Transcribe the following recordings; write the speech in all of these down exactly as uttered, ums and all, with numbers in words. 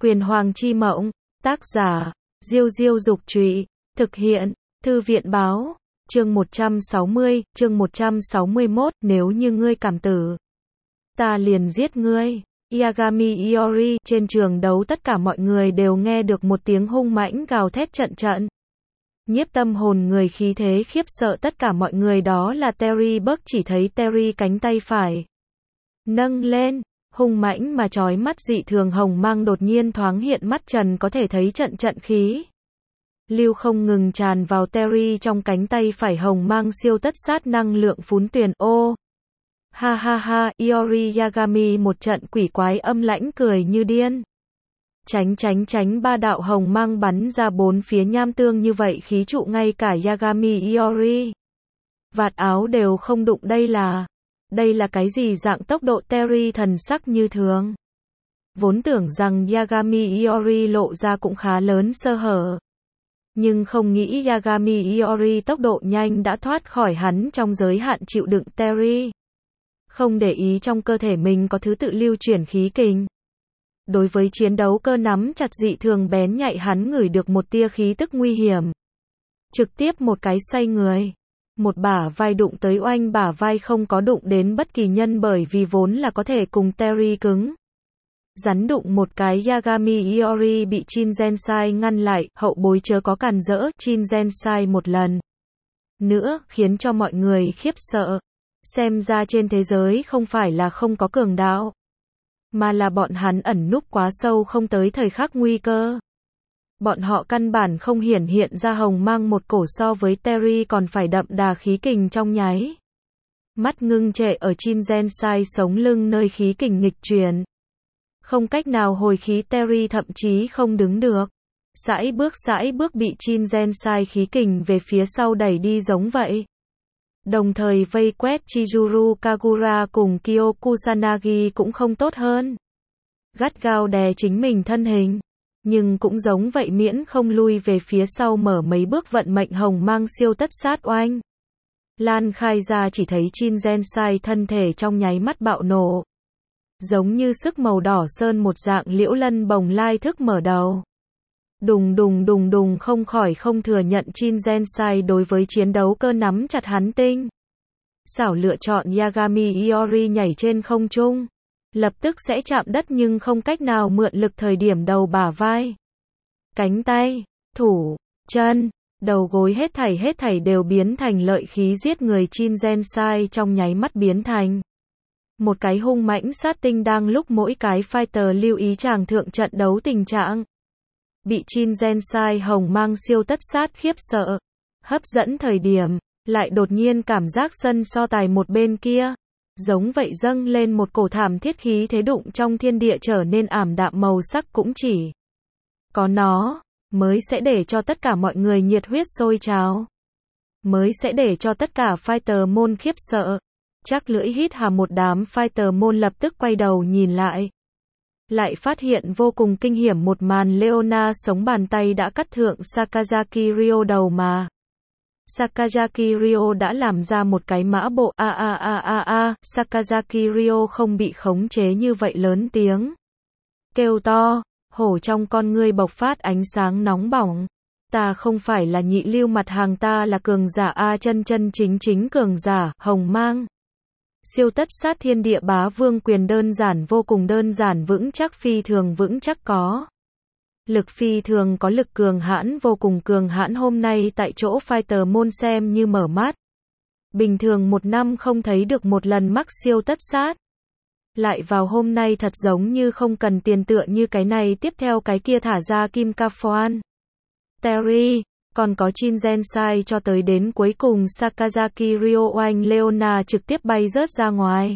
Quyền Hoàng chi mộng, tác giả, Diêu Diêu Dục Trụy, thực hiện, Thư viện Báo, chương một trăm sáu mươi, chương một trăm sáu mươi mốt, nếu như ngươi cảm tử, ta liền giết ngươi. Yagami Iori, trên trường đấu tất cả mọi người đều nghe được một tiếng hung mãnh gào thét trận trận. Nhiếp tâm hồn người khí thế khiếp sợ tất cả mọi người, đó là Terry Buck. Chỉ thấy Terry cánh tay phải nâng lên, hung mãnh mà chói mắt dị thường hồng mang đột nhiên thoáng hiện, mắt trần có thể thấy trận trận khí lưu không ngừng tràn vào Terry trong cánh tay phải, hồng mang siêu tất sát năng lượng phún tuyền. Ô ha ha ha, Iori Yagami một trận quỷ quái âm lãnh cười như điên. Tránh tránh tránh, ba đạo hồng mang bắn ra bốn phía, nham tương như vậy khí trụ ngay cả Yagami Iori vạt áo đều không đụng. Đây là Đây là cái gì dạng tốc độ? Terry thần sắc như thường. Vốn tưởng rằng Yagami Iori lộ ra cũng khá lớn sơ hở, nhưng không nghĩ Yagami Iori tốc độ nhanh đã thoát khỏi hắn trong giới hạn chịu đựng. Terry không để ý trong cơ thể mình có thứ tự lưu chuyển khí kình. Đối với chiến đấu cơ nắm chặt dị thường bén nhạy, hắn ngửi được một tia khí tức nguy hiểm. Trực tiếp một cái xoay người, một bả vai đụng tới, oanh bả vai không có đụng đến bất kỳ nhân, bởi vì vốn là có thể cùng Terry cứng rắn đụng một cái. Yagami Iori bị Shin Gensai ngăn lại, hậu bối chớ có càn rỡ. Shin Gensai một lần nữa khiến cho mọi người khiếp sợ. Xem ra trên thế giới không phải là không có cường đạo, mà là bọn hắn ẩn núp quá sâu, không tới thời khắc nguy cơ bọn họ căn bản không hiển hiện ra hồng mang một cổ. So với Terry còn phải đậm đà khí kình trong nháy mắt ngưng trệ ở Shin Gensai sống lưng, nơi khí kình nghịch truyền không cách nào hồi khí. Terry thậm chí không đứng được, sải bước sải bước bị Shin Gensai khí kình về phía sau đẩy đi giống vậy, đồng thời vây quét. Chizuru Kagura cùng Kyo Kusanagi cũng không tốt hơn, gắt gao đè chính mình thân hình, nhưng cũng giống vậy miễn không lui về phía sau mở mấy bước. Vận mệnh hồng mang siêu tất sát oanh lan khai ra, chỉ thấy Shin Gensai thân thể trong nháy mắt bạo nổ, giống như sức màu đỏ sơn một dạng, liễu lân bồng lai thức mở đầu. Đùng đùng đùng đùng, không khỏi không thừa nhận Shin Gensai đối với chiến đấu cơ nắm chặt hắn tinh xảo lựa chọn. Yagami Iori nhảy trên không trung, lập tức sẽ chạm đất nhưng không cách nào mượn lực. Thời điểm đầu bả vai, cánh tay, thủ, chân, đầu gối hết thảy hết thảy đều biến thành lợi khí giết người. Shin Gensai trong nháy mắt biến thành một cái hung mãnh sát tinh. Đang lúc mỗi cái fighter lưu ý tràng thượng trận đấu tình trạng, bị Shin Gensai hồng mang siêu tất sát khiếp sợ hấp dẫn thời điểm, lại đột nhiên cảm giác sân so tài một bên kia giống vậy dâng lên một cổ thảm thiết khí thế, đụng trong thiên địa trở nên ảm đạm màu sắc. Cũng chỉ có nó mới sẽ để cho tất cả mọi người nhiệt huyết sôi trào, mới sẽ để cho tất cả fighter môn khiếp sợ. Chắc lưỡi hít hà, một đám fighter môn lập tức quay đầu nhìn lại, lại phát hiện vô cùng kinh hiểm một màn. Leona sống bàn tay đã cắt thượng Sakazaki Ryo đầu mà Sakazaki Ryo đã làm ra một cái mã bộ. A a a a a, Sakazaki Ryo không bị khống chế như vậy, lớn tiếng kêu to, hổ trong con ngươi bộc phát ánh sáng nóng bỏng. Ta không phải là nhị lưu mặt hàng, ta là cường giả a, chân chân chính chính cường giả. Hồng mang siêu tất sát thiên địa bá vương quyền, đơn giản vô cùng đơn giản, vững chắc phi thường vững chắc, có lực phi thường có lực, cường hãn vô cùng cường hãn. Hôm nay tại chỗ fighter môn xem như mở mắt, bình thường một năm không thấy được một lần mắc siêu tất sát, lại vào hôm nay thật giống như không cần tiền, tựa như cái này tiếp theo cái kia thả ra Kim Ca Phoan, Terry, còn có Shin Gensai, cho tới đến cuối cùng Sakazaki Ryo oanh Leona trực tiếp bay rớt ra ngoài.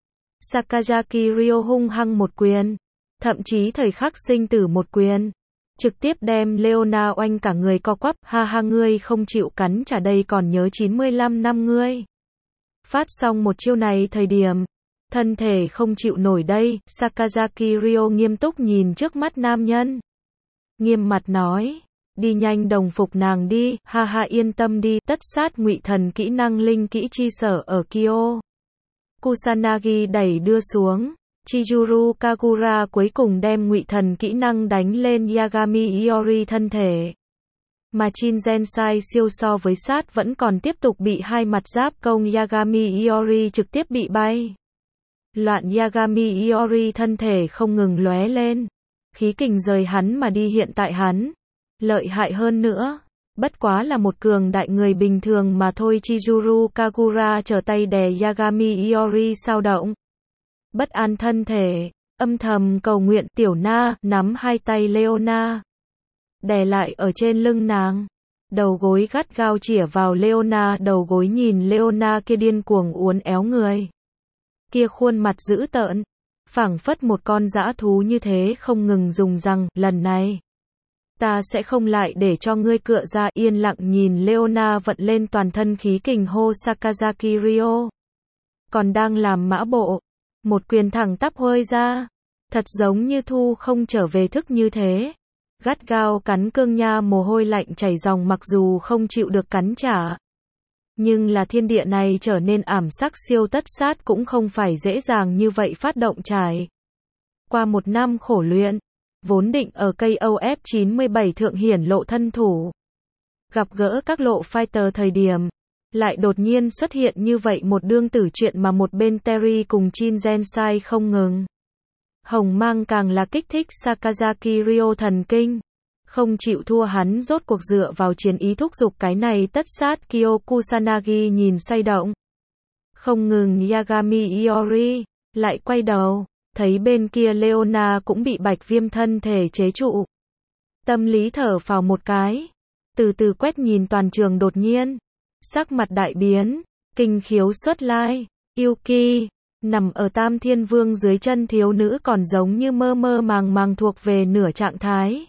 Sakazaki Ryo hung hăng một quyền, thậm chí thời khắc sinh tử một quyền, trực tiếp đem Leona oanh cả người co quắp. Ha ha, ngươi không chịu cắn trả, đây còn nhớ chín mươi lăm năm ngươi phát xong một chiêu này thời điểm thân thể không chịu nổi đây. Sakazaki Ryo nghiêm túc nhìn trước mắt nam nhân, nghiêm mặt nói, đi nhanh đồng phục nàng đi. Ha ha, yên tâm đi, tất sát ngụy thần kỹ năng linh kỹ chi sở ở Kyo Kusanagi đẩy đưa xuống. Chizuru Kagura cuối cùng đem ngụy thần kỹ năng đánh lên Yagami Iori thân thể. Mà Shin Gensai siêu so với sát vẫn còn tiếp tục bị hai mặt giáp công Yagami Iori trực tiếp bị bay. Loạn Yagami Iori thân thể không ngừng lóe lên. Khí kình rời hắn mà đi, hiện tại hắn lợi hại hơn nữa. Bất quá là một cường đại người bình thường mà thôi. Chizuru Kagura trở tay đè Yagami Iori sao động. Bất an thân thể, âm thầm cầu nguyện. Tiểu Na nắm hai tay Leona, đè lại ở trên lưng nàng. Đầu gối gắt gao chĩa vào Leona, đầu gối nhìn Leona kia điên cuồng uốn éo người. Kia khuôn mặt dữ tợn, phảng phất một con dã thú như thế, không ngừng dùng răng. Lần này, ta sẽ không lại để cho ngươi cựa ra. Yên lặng nhìn Leona vận lên toàn thân khí kình hô Sakazaki Ryo. Còn đang làm mã bộ, một quyền thẳng tắp huơi ra, thật giống như thu không trở về thức như thế. Gắt gao cắn cương nha, mồ hôi lạnh chảy ròng, mặc dù không chịu được cắn trả. Nhưng là thiên địa này trở nên ảm sắc siêu tất sát cũng không phải dễ dàng như vậy phát động trải. Qua một năm khổ luyện, vốn định ở cây O F chín mươi bảy thượng hiển lộ thân thủ. Gặp gỡ các lộ fighter thời điểm, lại đột nhiên xuất hiện như vậy một đương tử chuyện mà một bên Terry cùng Shin Gensai không ngừng. Hồng mang càng là kích thích Sakazaki Ryo thần kinh. Không chịu thua, hắn rốt cuộc dựa vào chiến ý thúc giục cái này tất sát. Kyo Kusanagi nhìn xoay động không ngừng Yagami Iori, lại quay đầu, thấy bên kia Leona cũng bị bạch viêm thân thể chế trụ. Tâm lý thở phào một cái, từ từ quét nhìn toàn trường, đột nhiên sắc mặt đại biến, kinh khiếu xuất lai. Yuki nằm ở Tam Thiên Vương dưới chân thiếu nữ còn giống như mơ mơ màng màng thuộc về nửa trạng thái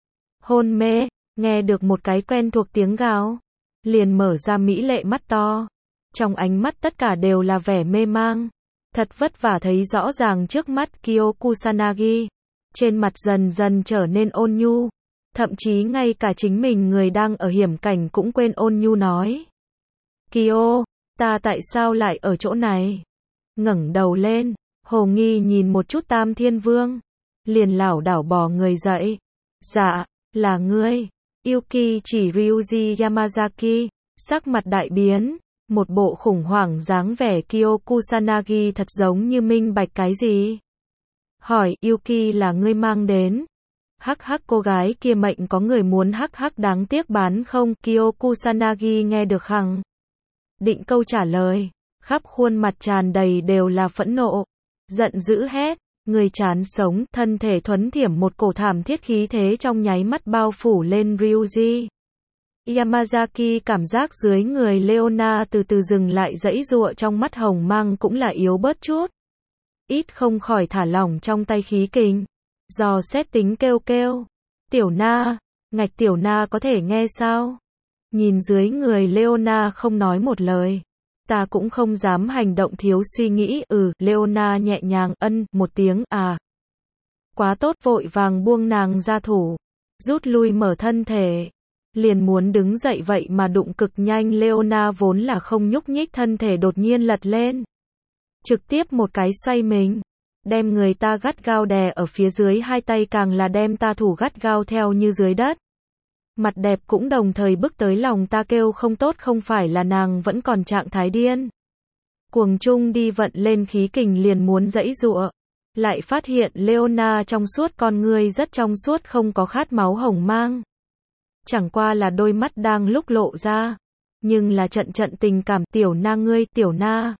hôn mê, nghe được một cái quen thuộc tiếng gào, liền mở ra mỹ lệ mắt to, trong ánh mắt tất cả đều là vẻ mê mang. Thật vất vả thấy rõ ràng trước mắt. Kyo Kusanagi trên mặt dần dần trở nên ôn nhu, thậm chí ngay cả chính mình người đang ở hiểm cảnh cũng quên, ôn nhu nói: Kyo, ta tại sao lại ở chỗ này? Ngẩng đầu lên, hồ nghi nhìn một chút Tam Thiên Vương, liền lảo đảo bò người dậy. Dạ, là ngươi. Yuki chỉ Ryuji Yamazaki, sắc mặt đại biến, một bộ khủng hoảng dáng vẻ. Kyo Kusanagi thật giống như minh bạch cái gì. Hỏi: Yuki là ngươi mang đến? Hắc hắc, cô gái kia mệnh có người muốn hắc hắc, đáng tiếc bán không. Kyo Kusanagi nghe được khẳng định câu trả lời, khắp khuôn mặt tràn đầy đều là phẫn nộ, giận dữ hét: người chán sống. Thân thể thuấn thiểm, một cổ thảm thiết khí thế trong nháy mắt bao phủ lên Ryuji Yamazaki. Cảm giác dưới người Leona từ từ dừng lại, dãy giụa, trong mắt hồng mang cũng là yếu bớt chút, ít không khỏi thả lỏng trong tay khí kình, dò xét tính kêu kêu: Tiểu Na, ngạch Tiểu Na có thể nghe sao? Nhìn dưới người Leona không nói một lời, ta cũng không dám hành động thiếu suy nghĩ. Ừ, Leona nhẹ nhàng ân một tiếng. À, quá tốt, vội vàng buông nàng ra thủ, rút lui mở thân thể, liền muốn đứng dậy, vậy mà đụng cực nhanh. Leona vốn là không nhúc nhích, thân thể đột nhiên lật lên, trực tiếp một cái xoay mình, đem người ta gắt gao đè ở phía dưới, hai tay càng là đem ta thủ gắt gao theo như dưới đất. Mặt đẹp cũng đồng thời bước tới lòng ta, kêu không tốt, không phải là nàng vẫn còn trạng thái điên cuồng chung đi, vận lên khí kình liền muốn giãy giụa, lại phát hiện Leona trong suốt, con ngươi rất trong suốt, không có khát máu hồng mang, chẳng qua là đôi mắt đang lúc lộ ra, nhưng là trận trận tình cảm. Tiểu Na ngươi, Tiểu Na,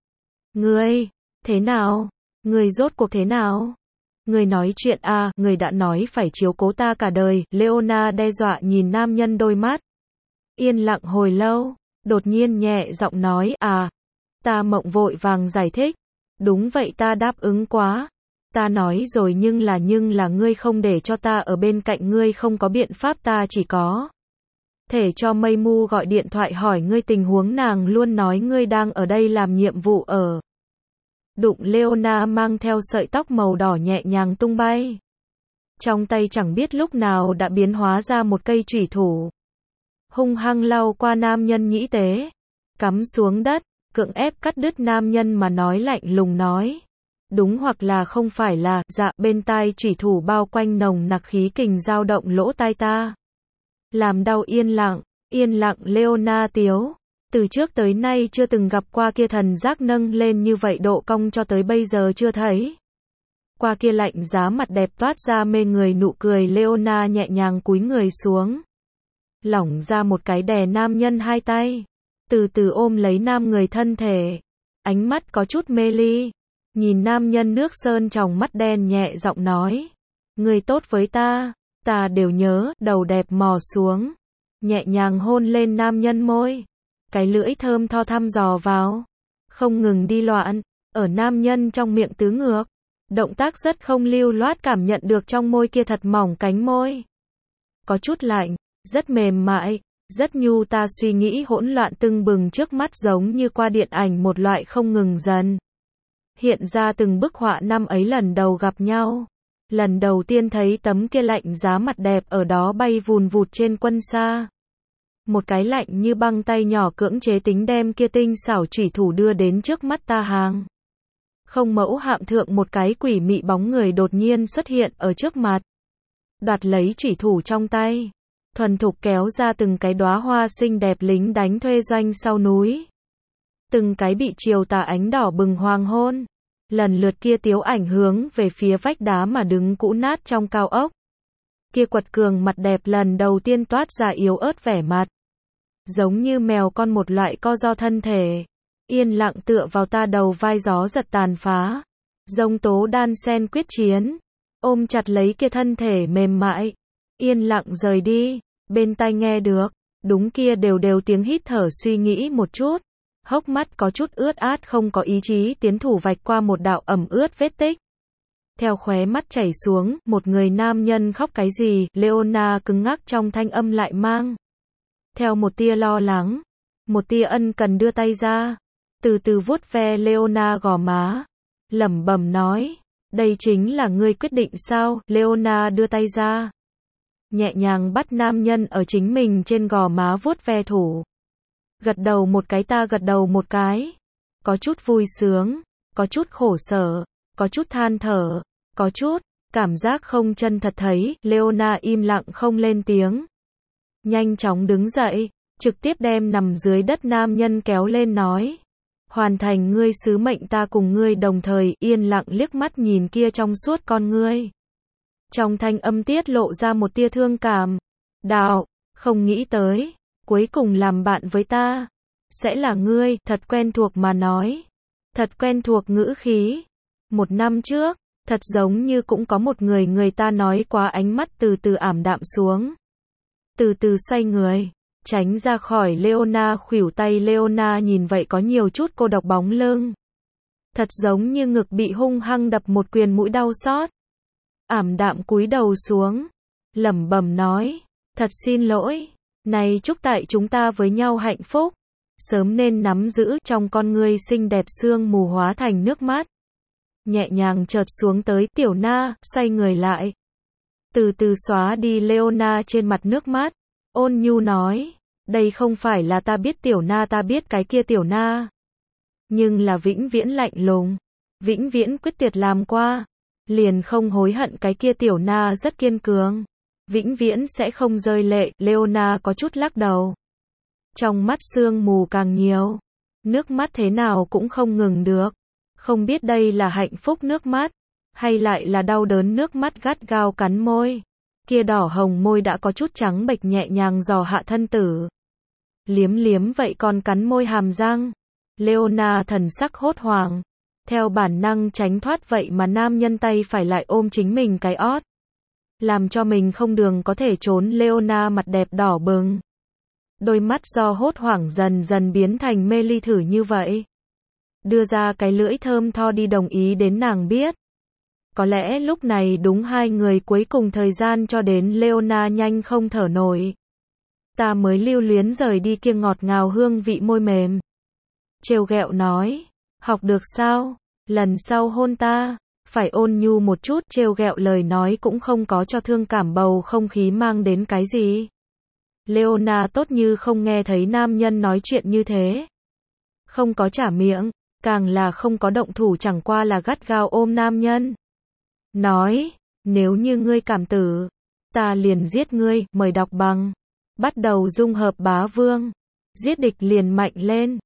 ngươi thế nào? Ngươi rốt cuộc thế nào? Ngươi nói chuyện à? Ngươi đã nói phải chiếu cố ta cả đời. Leona đe dọa nhìn nam nhân đôi mắt, yên lặng hồi lâu, đột nhiên nhẹ giọng nói: à, ta mộng vội vàng giải thích: đúng vậy, ta đáp ứng quá, ta nói rồi, nhưng là nhưng là ngươi không để cho ta ở bên cạnh ngươi, không có biện pháp, ta chỉ có thể cho Mây Mu gọi điện thoại hỏi ngươi tình huống, nàng luôn nói ngươi đang ở đây làm nhiệm vụ ở đụng. Leona mang theo sợi tóc màu đỏ nhẹ nhàng tung bay, trong tay chẳng biết lúc nào đã biến hóa ra một cây chủy thủ, hung hăng lau qua nam nhân nhĩ tế, cắm xuống đất, cưỡng ép cắt đứt nam nhân mà nói, lạnh lùng nói: Đúng hoặc là không phải là, dạ, bên tai chủy thủ bao quanh nồng nặc khí kình dao động lỗ tai ta. Làm đau yên lặng, yên lặng Leona tiếu. Từ trước tới nay chưa từng gặp qua kia thần giác nâng lên như vậy độ cong cho tới bây giờ chưa thấy. Qua kia lạnh giá mặt đẹp toát ra mê người nụ cười Leona nhẹ nhàng cúi người xuống. Lỏng ra một cái đè nam nhân hai tay. Từ từ ôm lấy nam người thân thể. Ánh mắt có chút mê ly. Nhìn nam nhân nước sơn trong mắt đen nhẹ giọng nói. Người tốt với ta, ta đều nhớ, đầu đẹp mò xuống. Nhẹ nhàng hôn lên nam nhân môi. Cái lưỡi thơm tho thăm dò vào. Không ngừng đi loạn, ở nam nhân trong miệng tứ ngược. Động tác rất không lưu loát cảm nhận được trong môi kia thật mỏng cánh môi. Có chút lạnh, rất mềm mại, rất nhu ta suy nghĩ hỗn loạn tưng bừng trước mắt giống như qua điện ảnh một loại không ngừng dần. Hiện ra từng bức họa năm ấy lần đầu gặp nhau. Lần đầu tiên thấy tấm kia lạnh giá mặt đẹp ở đó bay vùn vụt trên quân xa. Một cái lạnh như băng tay nhỏ cưỡng chế tính đem kia tinh xảo chủy thủ đưa đến trước mắt ta hàng. Không mẫu hạm thượng một cái quỷ mị bóng người đột nhiên xuất hiện ở trước mặt. Đoạt lấy chủy thủ trong tay. Thuần thục kéo ra từng cái đóa hoa xinh đẹp lính đánh thuê doanh sau núi. Từng cái bị chiều tà ánh đỏ bừng hoàng hôn. Lần lượt kia tiếu ảnh hướng về phía vách đá mà đứng cũ nát trong cao ốc. Kia quật cường mặt đẹp lần đầu tiên toát ra yếu ớt vẻ mặt. Giống như mèo con một loại co do thân thể. Yên lặng tựa vào ta đầu vai gió giật tàn phá. Dông tố đan sen quyết chiến. Ôm chặt lấy kia thân thể mềm mại. Yên lặng rời đi. Bên tai nghe được. Đúng kia đều đều tiếng hít thở suy nghĩ một chút. Hốc mắt có chút ướt át không có ý chí tiến thủ vạch qua một đạo ẩm ướt vết tích. Theo khóe mắt chảy xuống, một người nam nhân khóc cái gì, Leona cứng ngắc trong thanh âm lại mang. Theo một tia lo lắng, một tia ân cần đưa tay ra, từ từ vuốt ve Leona gò má, lẩm bẩm nói, đây chính là ngươi quyết định sao, Leona đưa tay ra. Nhẹ nhàng bắt nam nhân ở chính mình trên gò má vuốt ve thủ. Gật đầu một cái ta gật đầu một cái. Có chút vui sướng, có chút khổ sở, có chút than thở, có chút cảm giác không chân thật thấy, Leona im lặng không lên tiếng. Nhanh chóng đứng dậy, trực tiếp đem nằm dưới đất nam nhân kéo lên nói. Hoàn thành ngươi sứ mệnh ta cùng ngươi đồng thời, yên lặng liếc mắt nhìn kia trong suốt con ngươi. Trong thanh âm tiết lộ ra một tia thương cảm. Đạo, không nghĩ tới, cuối cùng làm bạn với ta. Sẽ là ngươi, thật quen thuộc mà nói. Thật quen thuộc ngữ khí. Một năm trước, thật giống như cũng có một người người ta nói quá ánh mắt từ từ ảm đạm xuống. Từ từ xoay người, tránh ra khỏi Leona khuỷu tay Leona nhìn vậy có nhiều chút cô độc bóng lưng. Thật giống như ngực bị hung hăng đập một quyền mũi đau xót. Ảm đạm cúi đầu xuống, lẩm bẩm nói, thật xin lỗi, này chúc tại chúng ta với nhau hạnh phúc, sớm nên nắm giữ trong con ngươi xinh đẹp sương mù hóa thành nước mắt. Nhẹ nhàng chợt xuống tới tiểu na, xoay người lại. Từ từ xóa đi Leona trên mặt nước mắt, ôn nhu nói, đây không phải là ta biết tiểu na ta biết cái kia tiểu na. Nhưng là vĩnh viễn lạnh lùng, vĩnh viễn quyết tuyệt làm qua. Liền không hối hận cái kia tiểu na rất kiên cường. Vĩnh viễn sẽ không rơi lệ, Leona có chút lắc đầu. Trong mắt sương mù càng nhiều. Nước mắt thế nào cũng không ngừng được. Không biết đây là hạnh phúc nước mắt, hay lại là đau đớn nước mắt gắt gao cắn môi. Kia đỏ hồng môi đã có chút trắng bệch nhẹ nhàng dò hạ thân tử. Liếm liếm vậy còn cắn môi hàm răng. Leona thần sắc hốt hoảng. Theo bản năng tránh thoát vậy mà nam nhân tay phải lại ôm chính mình cái ót. Làm cho mình không đường có thể trốn Leona mặt đẹp đỏ bừng. Đôi mắt do hốt hoảng dần dần biến thành mê ly thử như vậy. Đưa ra cái lưỡi thơm tho đi đồng ý đến nàng biết. Có lẽ lúc này đúng hai người cuối cùng thời gian cho đến Leona nhanh không thở nổi. Ta mới lưu luyến rời đi kia ngọt ngào hương vị môi mềm. Trêu ghẹo nói. Học được sao? Lần sau hôn ta, phải ôn nhu một chút, trêu ghẹo lời nói cũng không có cho thương cảm bầu không khí mang đến cái gì. Leona tốt như không nghe thấy nam nhân nói chuyện như thế. Không có trả miệng, càng là không có động thủ, chẳng qua là gắt gao ôm nam nhân. Nói, nếu như ngươi cảm tử, ta liền giết ngươi, mời đọc bằng. Bắt đầu dung hợp bá vương. Giết địch liền mạnh lên.